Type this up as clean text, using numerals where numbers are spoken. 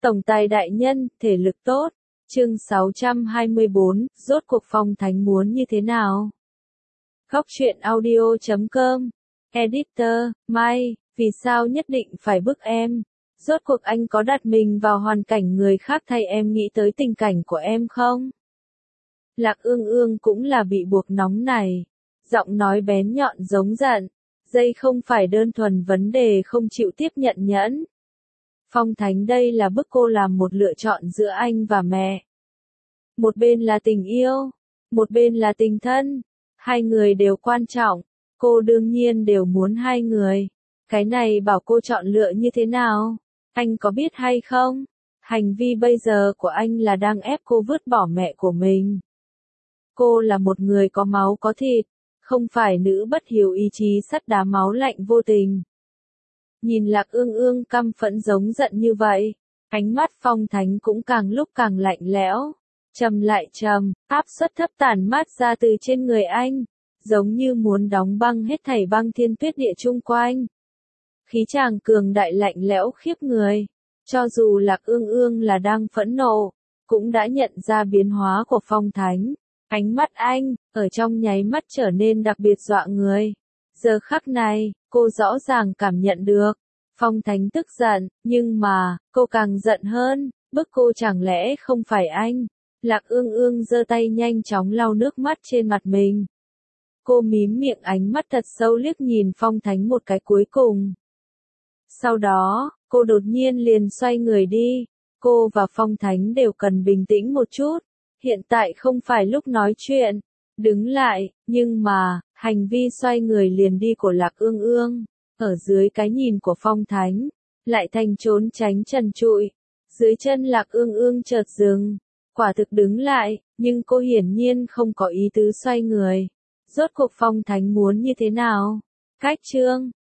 Tổng tài đại nhân, thể lực tốt. Chương 624, rốt cuộc Phong Thánh muốn như thế nào? Góc truyện audio.com. Editor, Mai, vì sao nhất định phải bức em? Rốt cuộc anh có đặt mình vào hoàn cảnh người khác thay em nghĩ tới tình cảnh của em không? Lạc Ương Ương cũng là bị buộc nóng này. Giọng nói bén nhọn giống giận. Đây không phải đơn thuần vấn đề không chịu tiếp nhận nhẫn. Phong Thánh đây là bức cô làm một lựa chọn giữa anh và mẹ. Một bên là tình yêu, một bên là tình thân. Hai người đều quan trọng, cô đương nhiên đều muốn hai người. Cái này bảo cô chọn lựa như thế nào? Anh có biết hay không? Hành vi bây giờ của anh là đang ép cô vứt bỏ mẹ của mình. Cô là một người có máu có thịt, không phải nữ bất hiếu ý chí sắt đá máu lạnh vô tình. Nhìn Lạc Ương Ương căm phẫn giống giận như vậy, ánh mắt Phong Thánh cũng càng lúc càng lạnh lẽo, trầm lại trầm, áp suất thấp tản mát ra từ trên người anh, giống như muốn đóng băng hết thảy băng thiên tuyết địa chung quanh. Khí chàng cường đại lạnh lẽo khiếp người, cho dù Lạc Ương Ương là đang phẫn nộ, cũng đã nhận ra biến hóa của Phong Thánh. Ánh mắt anh, ở trong nháy mắt trở nên đặc biệt dọa người. Giờ khắc này, cô rõ ràng cảm nhận được. Phong Thánh tức giận, nhưng mà, cô càng giận hơn, bức cô chẳng lẽ không phải anh. Lạc Ương Ương giơ tay nhanh chóng lau nước mắt trên mặt mình. Cô mím miệng ánh mắt thật sâu liếc nhìn Phong Thánh một cái cuối cùng. Sau đó, cô đột nhiên liền xoay người đi. Cô và Phong Thánh đều cần bình tĩnh một chút. Hiện tại không phải lúc nói chuyện. Đứng lại, nhưng mà, hành vi xoay người liền đi của Lạc Ương Ương, ở dưới cái nhìn của Phong Thánh, lại thành trốn tránh trần trụi. Dưới chân Lạc Ương Ương chợt dừng, quả thực đứng lại, nhưng cô hiển nhiên không có ý tứ xoay người. Rốt cuộc Phong Thánh muốn như thế nào? Cách chương